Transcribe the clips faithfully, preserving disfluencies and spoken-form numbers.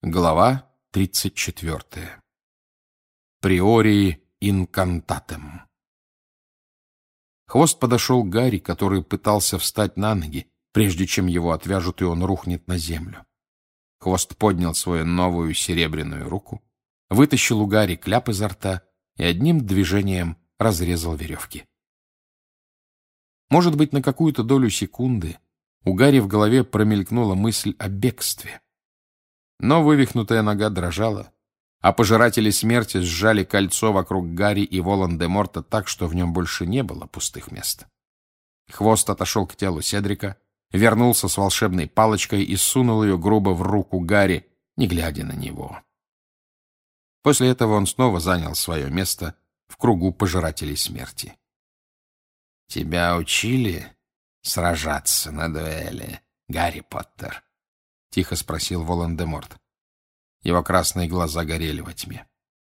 Глава тридцать четвертая. Приори инкантатем. Хвост подошел к Гарри, который пытался встать на ноги, прежде чем его отвяжут, и он рухнет на землю. Хвост поднял свою новую серебряную руку, вытащил у Гарри кляп изо рта и одним движением разрезал веревки. Может быть, на какую-то долю секунды у Гарри в голове промелькнула мысль о бегстве. Но вывихнутая нога дрожала, а пожиратели смерти сжали кольцо вокруг Гарри и Волан-де-Морта так, что в нем больше не было пустых мест. Хвост отошел к телу Седрика, вернулся с волшебной палочкой и сунул ее грубо в руку Гарри, не глядя на него. После этого он снова занял свое место в кругу пожирателей смерти. — Тебя учили сражаться на дуэли, Гарри Поттер? — тихо спросил Волан-де-Морт. Его красные глаза горели во тьме.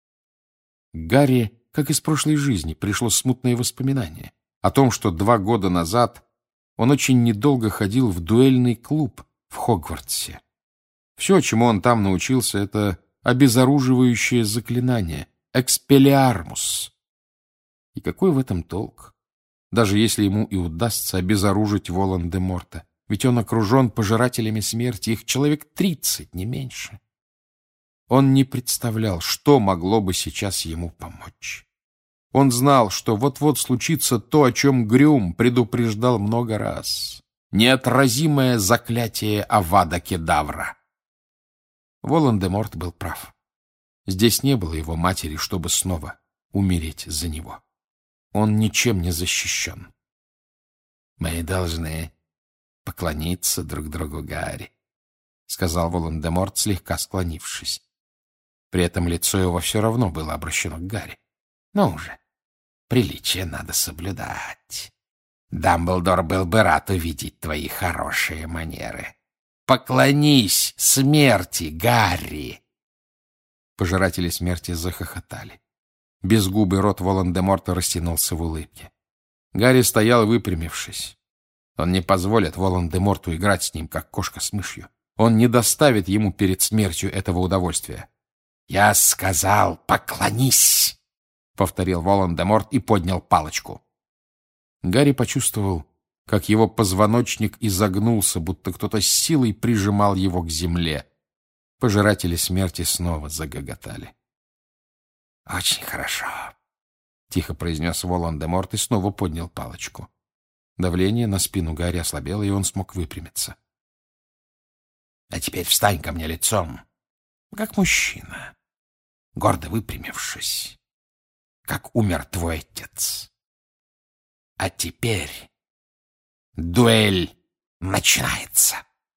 Гарри, как из прошлой жизни, пришло смутное воспоминание о том, что два года назад он очень недолго ходил в дуэльный клуб в Хогвартсе. Все, чему он там научился, — это обезоруживающее заклинание «Экспеллиармус». И какой в этом толк, даже если ему и удастся обезоружить Волан-де-Морта? Ведь он окружен пожирателями смерти, их человек тридцать, не меньше. Он не представлял, что могло бы сейчас ему помочь. Он знал, что вот-вот случится то, о чем Грюм предупреждал много раз. Неотразимое заклятие Авада Кедавра. Волан-де-Морт был прав. Здесь не было его матери, чтобы снова умереть за него. Он ничем не защищен. «Мы должны поклониться друг другу, Гарри», — сказал Волан-де-Морт, слегка склонившись. При этом лицо его все равно было обращено к Гарри. «Ну уже, приличие надо соблюдать. Дамблдор был бы рад увидеть твои хорошие манеры. Поклонись смерти, Гарри!» Пожиратели смерти захохотали. Безгубый рот Волан-де-Морта растянулся в улыбке. Гарри стоял, выпрямившись. Он не позволит Волан-де-Морту играть с ним, как кошка с мышью. Он не доставит ему перед смертью этого удовольствия. «Я сказал, поклонись!» — повторил Волан-де-Морт и поднял палочку. Гарри почувствовал, как его позвоночник изогнулся, будто кто-то с силой прижимал его к земле. Пожиратели смерти снова загоготали. «Очень хорошо», — тихо произнес Волан-де-Морт и снова поднял палочку. Давление на спину Гарри ослабело, и он смог выпрямиться. «А теперь встань ко мне лицом, как мужчина, гордо выпрямившись, как умер твой отец. А теперь дуэль начинается».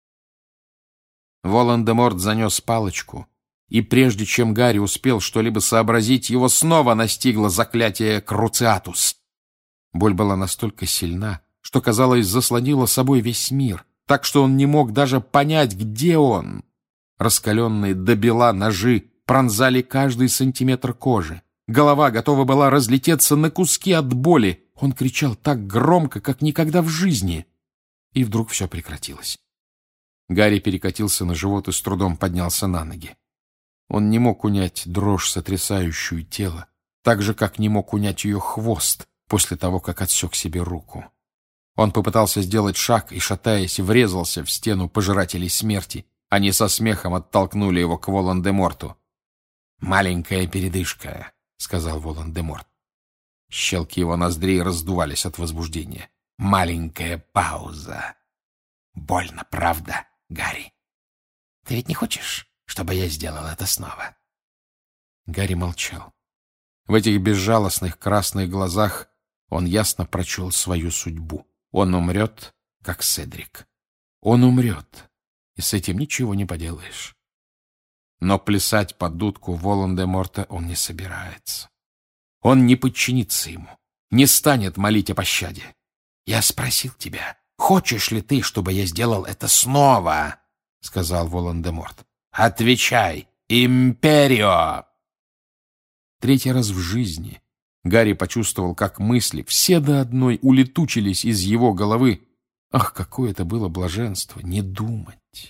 Волан-де-Морт занес палочку, и прежде чем Гарри успел что-либо сообразить, его снова настигло заклятие Круциатус. Боль была настолько сильна, что, казалось, заслонила собой весь мир, так что он не мог даже понять, где он. Раскаленные до бела ножи пронзали каждый сантиметр кожи. Голова готова была разлететься на куски от боли. Он кричал так громко, как никогда в жизни. И вдруг все прекратилось. Гарри перекатился на живот и с трудом поднялся на ноги. Он не мог унять дрожь, сотрясающую тело, так же, как не мог унять ее хвост после того, как отсек себе руку. Он попытался сделать шаг и, шатаясь, врезался в стену пожирателей смерти. Они со смехом оттолкнули его к Волан-де-Морту. «Маленькая передышка», — сказал Волан-де-Морт. Щелки его ноздрей раздувались от возбуждения. «Маленькая пауза. Больно, правда, Гарри? Ты ведь не хочешь, чтобы я сделал это снова?» Гарри молчал. В этих безжалостных красных глазах он ясно прочел свою судьбу. Он умрет, как Седрик. Он умрет, и с этим ничего не поделаешь. Но плясать под дудку Волан-де-Морта он не собирается. Он не подчинится ему, не станет молить о пощаде. «Я спросил тебя, хочешь ли ты, чтобы я сделал это снова?» — сказал Волан-де-Морт. «Отвечай, империо!» Третий раз в жизни Гарри почувствовал, как мысли, все до одной, улетучились из его головы. Ах, какое это было блаженство — не думать!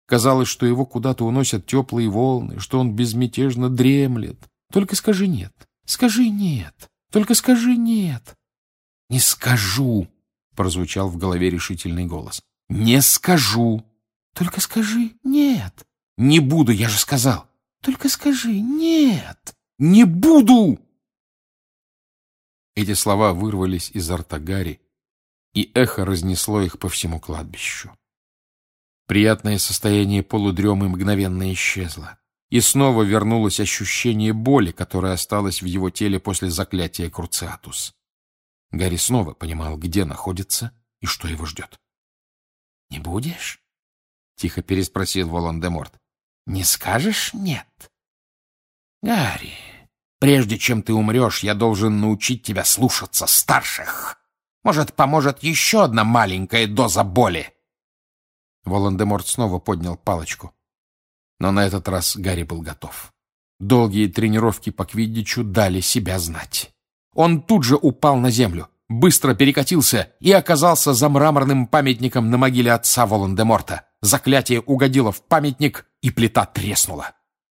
Казалось, что его куда-то уносят теплые волны, что он безмятежно дремлет. Только скажи «нет». Скажи «нет». Только скажи «нет». «Не скажу», — прозвучал в голове решительный голос. «Не скажу». «Только скажи «нет». «Не буду, я же сказал». «Только скажи «нет». «Не буду». Эти слова вырвались изо рта Гарри, и эхо разнесло их по всему кладбищу. Приятное состояние полудремы мгновенно исчезло, и снова вернулось ощущение боли, которое осталось в его теле после заклятия Круциатус. Гарри снова понимал, где находится и что его ждет. — Не будешь? — тихо переспросил Волан-де-Морт. — Не скажешь «нет»? — Гарри, прежде чем ты умрешь, я должен научить тебя слушаться старших. Может, поможет еще одна маленькая доза боли? Волан-де-Морт снова поднял палочку. Но на этот раз Гарри был готов. Долгие тренировки по квиддичу дали себя знать. Он тут же упал на землю, быстро перекатился и оказался за мраморным памятником на могиле отца Волан-де-Морта. Заклятие угодило в памятник, и плита треснула.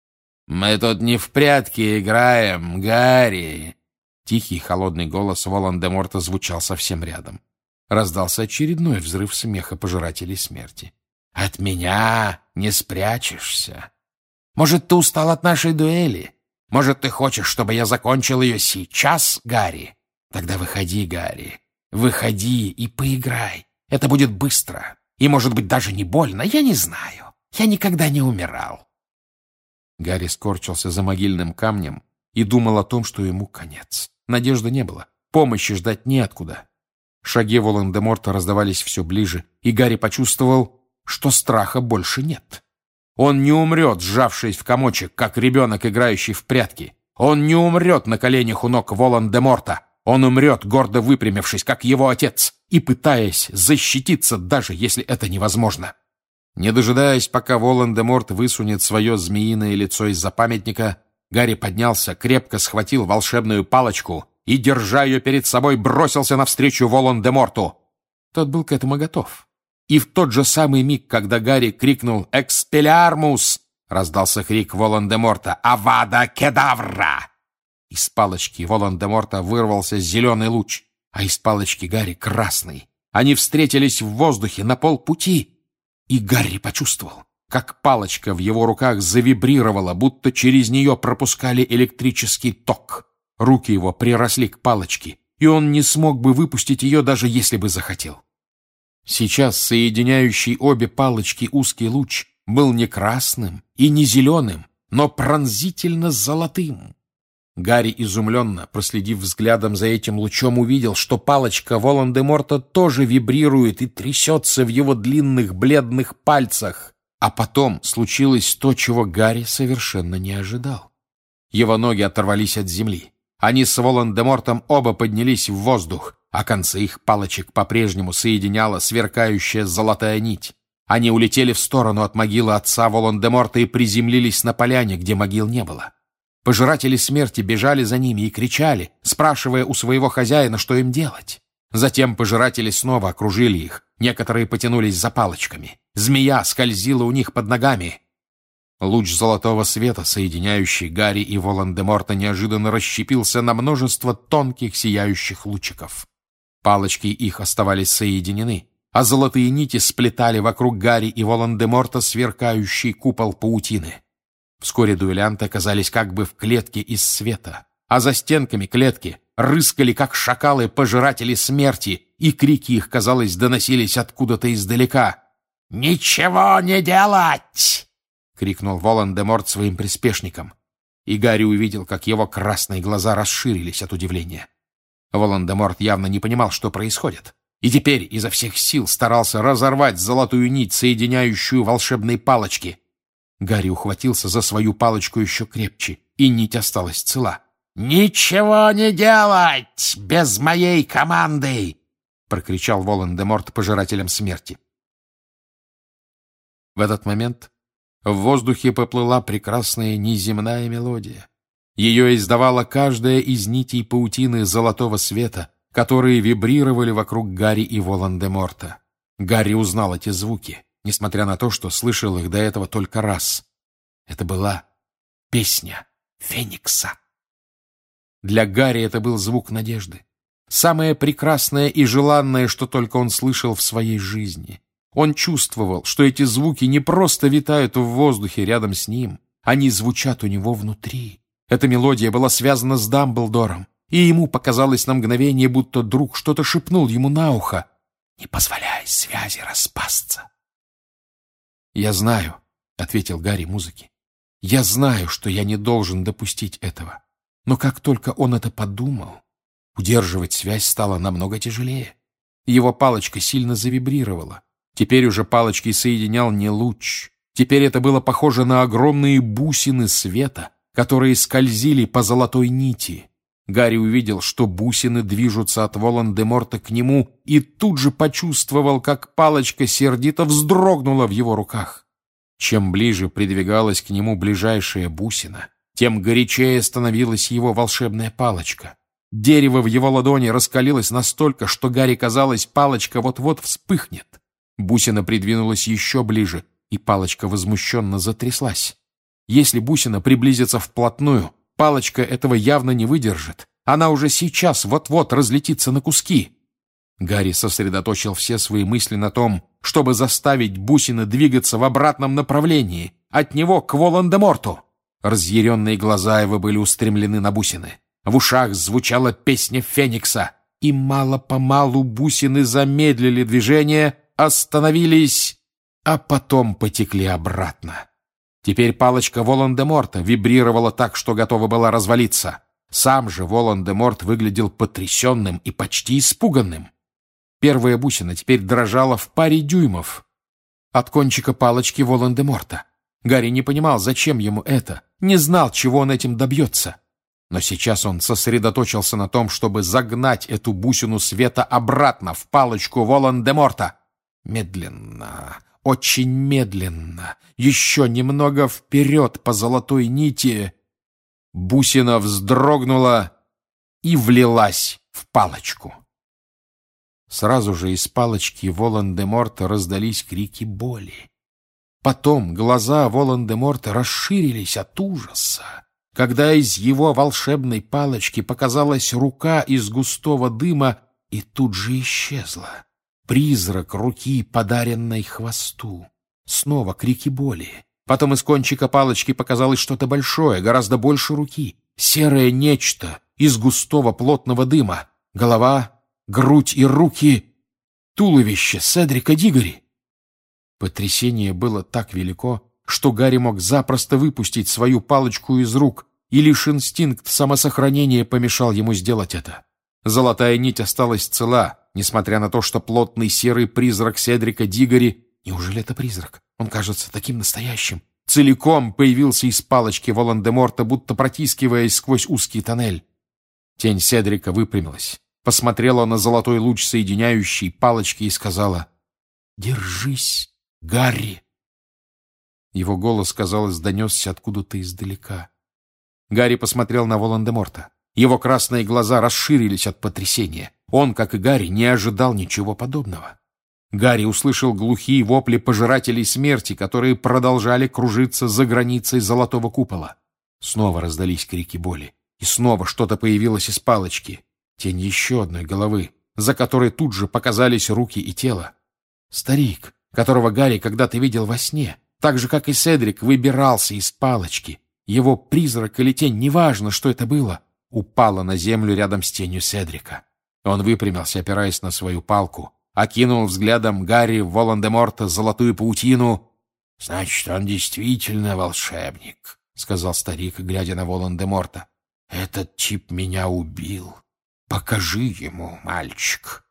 «Мы тут не в прятки играем, Гарри!» Тихий, холодный голос Волан-де-Морта звучал совсем рядом. Раздался очередной взрыв смеха пожирателей смерти. «От меня не спрячешься. Может, ты устал от нашей дуэли? Может, ты хочешь, чтобы я закончил ее сейчас, Гарри? Тогда выходи, Гарри, выходи и поиграй. Это будет быстро и, может быть, даже не больно, я не знаю. Я никогда не умирал». Гарри скорчился за могильным камнем и думал о том, что ему конец. Надежды не было, помощи ждать неоткуда. Шаги Волан-де-Морта раздавались все ближе, и Гарри почувствовал, что страха больше нет. Он не умрет, сжавшись в комочек, как ребенок, играющий в прятки. Он не умрет на коленях у ног Волан-де-Морта. Он умрет, гордо выпрямившись, как его отец, и пытаясь защититься, даже если это невозможно. Не дожидаясь, пока Волан-де-Морт высунет свое змеиное лицо из-за памятника, Гарри поднялся, крепко схватил волшебную палочку и, держа ее перед собой, бросился навстречу Волан-де-Морту. Тот был к этому готов. И в тот же самый миг, когда Гарри крикнул «Экспеллиармус!», раздался крик Волан-де-Морта «Авада кедавра!». Из палочки Волан-де-Морта вырвался зеленый луч, а из палочки Гарри — красный. Они встретились в воздухе на полпути, и Гарри почувствовал, как палочка в его руках завибрировала, будто через нее пропускали электрический ток. Руки его приросли к палочке, и он не смог бы выпустить ее, даже если бы захотел. Сейчас соединяющий обе палочки узкий луч был не красным и не зеленым, но пронзительно золотым. Гарри, изумленно проследив взглядом за этим лучом, увидел, что палочка Волан-де-Морта тоже вибрирует и трясется в его длинных бледных пальцах. А потом случилось то, чего Гарри совершенно не ожидал. Его ноги оторвались от земли. Они с Волан-де-Мортом оба поднялись в воздух, а концы их палочек по-прежнему соединяла сверкающая золотая нить. Они улетели в сторону от могилы отца Волан-де-Морта и приземлились на поляне, где могил не было. Пожиратели смерти бежали за ними и кричали, спрашивая у своего хозяина, что им делать. Затем пожиратели снова окружили их, некоторые потянулись за палочками. Змея скользила у них под ногами. Луч золотого света, соединяющий Гарри и Волан-де-Морта, неожиданно расщепился на множество тонких сияющих лучиков. Палочки их оставались соединены, а золотые нити сплетали вокруг Гарри и Волан-де-Морта сверкающий купол паутины. Вскоре дуэлянты оказались как бы в клетке из света, а за стенками клетки рыскали, как шакалы, пожиратели смерти, и крики их, казалось, доносились откуда-то издалека. «Ничего не делать!» — крикнул Волан-де-Морт своим приспешникам. И Гарри увидел, как его красные глаза расширились от удивления. Волан-де-Морт явно не понимал, что происходит, и теперь изо всех сил старался разорвать золотую нить, соединяющую волшебные палочки. Гарри ухватился за свою палочку еще крепче, и нить осталась цела. «Ничего не делать без моей команды!» — прокричал Волан-де-Морт пожирателям смерти. В этот момент в воздухе поплыла прекрасная неземная мелодия. Ее издавала каждая из нитей паутины золотого света, которые вибрировали вокруг Гарри и Волан-де-Морта. Гарри узнал эти звуки. несмотря на то, что слышал их до этого только раз. Это была песня Феникса. Для Гарри это был звук надежды. Самое прекрасное и желанное, что только он слышал в своей жизни. Он чувствовал, что эти звуки не просто витают в воздухе рядом с ним, они звучат у него внутри. Эта мелодия была связана с Дамблдором, и ему показалось на мгновение, будто друг что-то шепнул ему на ухо: «Не позволяй связи распасться». «Я знаю», — ответил Гарри музыке, — «я знаю, что я не должен допустить этого». Но как только он это подумал, удерживать связь стало намного тяжелее. Его палочка сильно завибрировала. Теперь уже палочкой соединял не луч. Теперь это было похоже на огромные бусины света, которые скользили по золотой нити. Гарри увидел, что бусины движутся от Волан-де-Морта к нему, и тут же почувствовал, как палочка сердито вздрогнула в его руках. Чем ближе придвигалась к нему ближайшая бусина, тем горячее становилась его волшебная палочка. Дерево в его ладони раскалилось настолько, что Гарри казалось, палочка вот-вот вспыхнет. Бусина придвинулась еще ближе, и палочка возмущенно затряслась. Если бусина приблизится вплотную, палочка этого явно не выдержит. Она уже сейчас вот-вот разлетится на куски. Гарри сосредоточил все свои мысли на том, чтобы заставить бусины двигаться в обратном направлении, от него к Волан-де-Морту. Разъяренные глаза его были устремлены на бусины. В ушах звучала песня Феникса, и мало-помалу бусины замедлили движение, остановились, а потом потекли обратно. Теперь палочка Волан-де-Морта вибрировала так, что готова была развалиться. Сам же Волан-де-Морт выглядел потрясенным и почти испуганным. Первая бусина теперь дрожала в паре дюймов от кончика палочки Волан-де-Морта. Гарри не понимал, зачем ему это, не знал, чего он этим добьется. Но сейчас он сосредоточился на том, чтобы загнать эту бусину света обратно в палочку Волан-де-Морта. Медленно, очень медленно, еще немного вперед по золотой нити. Бусина вздрогнула и влилась в палочку. Сразу же из палочки Волан-де-Морта раздались крики боли. Потом глаза Волан-де-Морта расширились от ужаса, когда из его волшебной палочки показалась рука из густого дыма и тут же исчезла. Призрак руки, подаренной хвосту. Снова крики боли. Потом из кончика палочки показалось что-то большое, гораздо больше руки. Серое нечто из густого плотного дыма. Голова, грудь и руки. Туловище Седрика Диггори. Потрясение было так велико, что Гарри мог запросто выпустить свою палочку из рук, и лишь инстинкт самосохранения помешал ему сделать это. Золотая нить осталась цела, несмотря на то, что плотный серый призрак Седрика Диггори, неужели это призрак? Он кажется таким настоящим. Целиком появился из палочки Волан-де-Морта, будто протискиваясь сквозь узкий тоннель. Тень Седрика выпрямилась, посмотрела на золотой луч, соединяющий палочки, и сказала: «Держись, Гарри!» Его голос, казалось, донесся откуда-то издалека. Гарри посмотрел на Волан-де-Морта. Его красные глаза расширились от потрясения. Он, как и Гарри, не ожидал ничего подобного. Гарри услышал глухие вопли пожирателей смерти, которые продолжали кружиться за границей золотого купола. Снова раздались крики боли, и снова что-то появилось из палочки. Тень еще одной головы, за которой тут же показались руки и тело. Старик, которого Гарри когда-то видел во сне, так же, как и Седрик, выбирался из палочки. Его призрак или тень, неважно, что это было, упала на землю рядом с тенью Седрика. Он выпрямился, опираясь на свою палку, окинул взглядом Гарри Волан-де-Морта золотую паутину. — Значит, он действительно волшебник, — сказал старик, глядя на Волан-де-Морта. — Этот тип меня убил. Покажи ему, мальчик.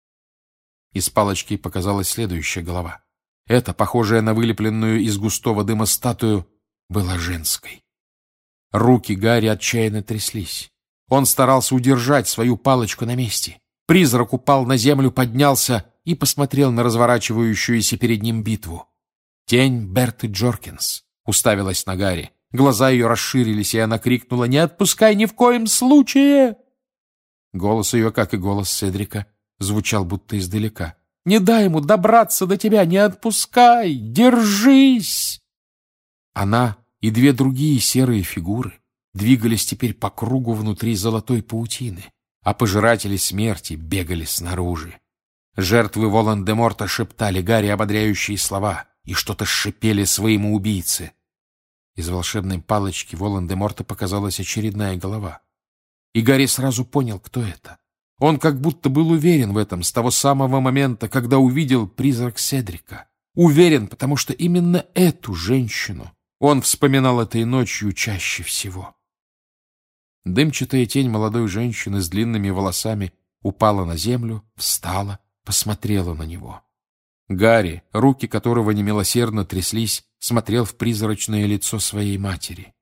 Из палочки показалась следующая голова. Эта, похожая на вылепленную из густого дыма статую, была женской. Руки Гарри отчаянно тряслись. Он старался удержать свою палочку на месте. Призрак упал на землю, поднялся и посмотрел на разворачивающуюся перед ним битву. Тень Берты Джоркинс уставилась на Гарри. Глаза ее расширились, и она крикнула: «Не отпускай ни в коем случае!» Голос ее, как и голос Седрика, звучал будто издалека. Не дай ему добраться до тебя! Не отпускай! Держись!» Она и две другие серые фигуры двигались теперь по кругу внутри золотой паутины, а пожиратели смерти бегали снаружи. Жертвы Волан-де-Морта шептали Гарри ободряющие слова и что-то шипели своему убийце. Из волшебной палочки Волан-де-Морта показалась очередная голова. И Гарри сразу понял, кто это. Он как будто был уверен в этом с того самого момента, когда увидел призрак Седрика. Уверен, потому что именно эту женщину он вспоминал этой ночью чаще всего. Дымчатая тень молодой женщины с длинными волосами упала на землю, встала, посмотрела на него. Гарри, руки которого немилосердно тряслись, смотрел в призрачное лицо своей матери.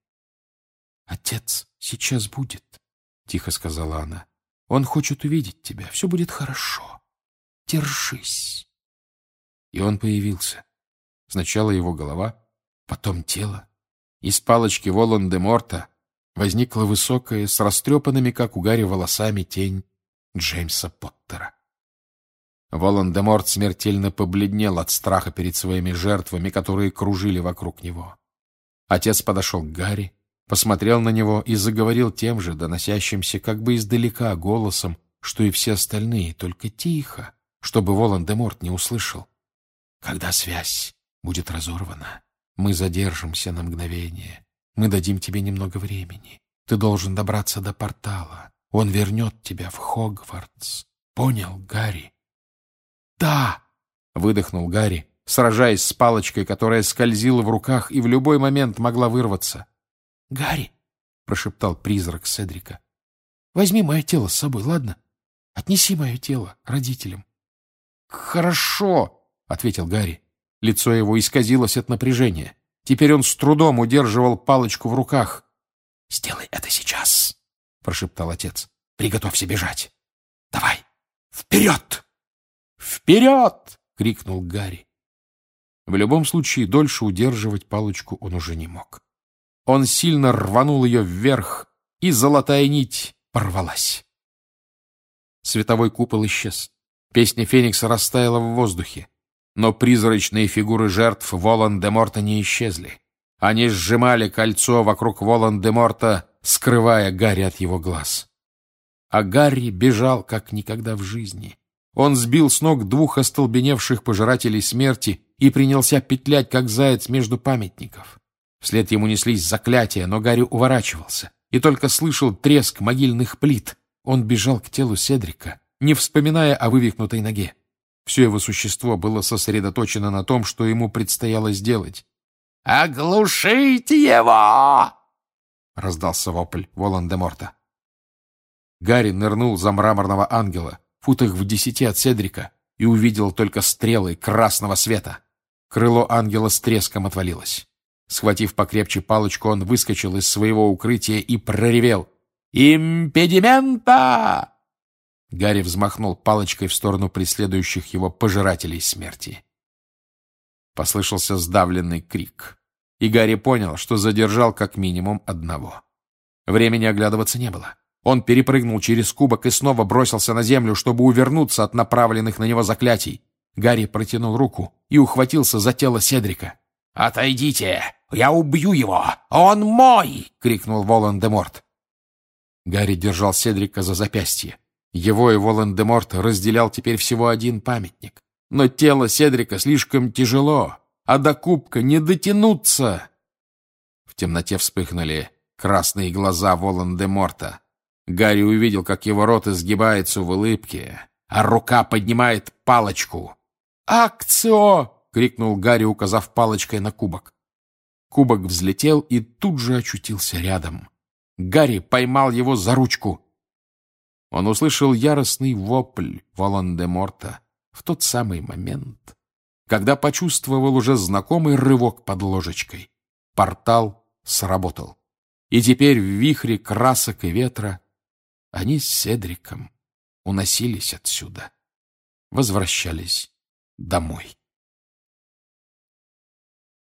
«Отец сейчас будет», — тихо сказала она. «Он хочет увидеть тебя. Все будет хорошо. Держись». И он появился. Сначала его голова, потом тело. Из палочки Волан-де-Морта возникла высокая, с растрепанными, как у Гарри, волосами тень Джеймса Поттера. Волан-де-Морт смертельно побледнел от страха перед своими жертвами, которые кружили вокруг него. Отец подошел к Гарри, посмотрел на него и заговорил тем же, доносящимся как бы издалека голосом, что и все остальные, только тихо, чтобы Волан-де-Морт не услышал. «Когда связь будет разорвана, мы задержимся на мгновение. Мы дадим тебе немного времени. Ты должен добраться до портала. Он вернет тебя в Хогвартс. Понял, Гарри?» «Да!» — выдохнул Гарри, сражаясь с палочкой, которая скользила в руках и в любой момент могла вырваться. «Гарри!» — прошептал призрак Седрика. «Возьми мое тело с собой, ладно? Отнеси мое тело родителям». «Хорошо!» — ответил Гарри. Лицо его исказилось от напряжения. Теперь он с трудом удерживал палочку в руках. «Сделай это сейчас!» — прошептал отец. «Приготовься бежать! Давай! Вперед!» «Вперед!» — крикнул Гарри. В любом случае, дольше удерживать палочку он уже не мог. Он сильно рванул ее вверх, и золотая нить порвалась. Световой купол исчез. Песня Феникса растаяла в воздухе. Но призрачные фигуры жертв Волан-де-Морта не исчезли. Они сжимали кольцо вокруг Волан-де-Морта, скрывая Гарри от его глаз. А Гарри бежал, как никогда в жизни. Он сбил с ног двух остолбеневших пожирателей смерти и принялся петлять, как заяц, между памятников. Вслед ему неслись заклятия, но Гарри уворачивался и только слышал треск могильных плит. Он бежал к телу Седрика, не вспоминая о вывихнутой ноге. Все его существо было сосредоточено на том, что ему предстояло сделать. «Оглушите его!» — раздался вопль Волан-де-Морта. Гарри нырнул за мраморного ангела, футах в десяти от Седрика, и увидел только стрелы красного света. Крыло ангела с треском отвалилось. Схватив покрепче палочку, он выскочил из своего укрытия и проревел: «Импедимента!» Гарри взмахнул палочкой в сторону преследующих его пожирателей смерти. Послышался сдавленный крик, и Гарри понял, что задержал как минимум одного. Времени оглядываться не было. Он перепрыгнул через кубок и снова бросился на землю, чтобы увернуться от направленных на него заклятий. Гарри протянул руку и ухватился за тело Седрика. «Отойдите! Я убью его! Он мой!» — крикнул Волан-де-Морт. Гарри держал Седрика за запястье. Его и Волан-де-Морта разделял теперь всего один памятник. Но тело Седрика слишком тяжело, а до кубка не дотянуться. В темноте вспыхнули красные глаза Волан-де-Морта. Гарри увидел, как его рот изгибается в улыбке, а рука поднимает палочку. «Акцио!» — крикнул Гарри, указав палочкой на кубок. Кубок взлетел и тут же очутился рядом. Гарри поймал его за ручку. Он услышал яростный вопль Волан-де-Морта в тот самый момент, когда почувствовал уже знакомый рывок под ложечкой. Портал сработал. И теперь в вихре красок и ветра они с Седриком уносились отсюда, возвращались домой.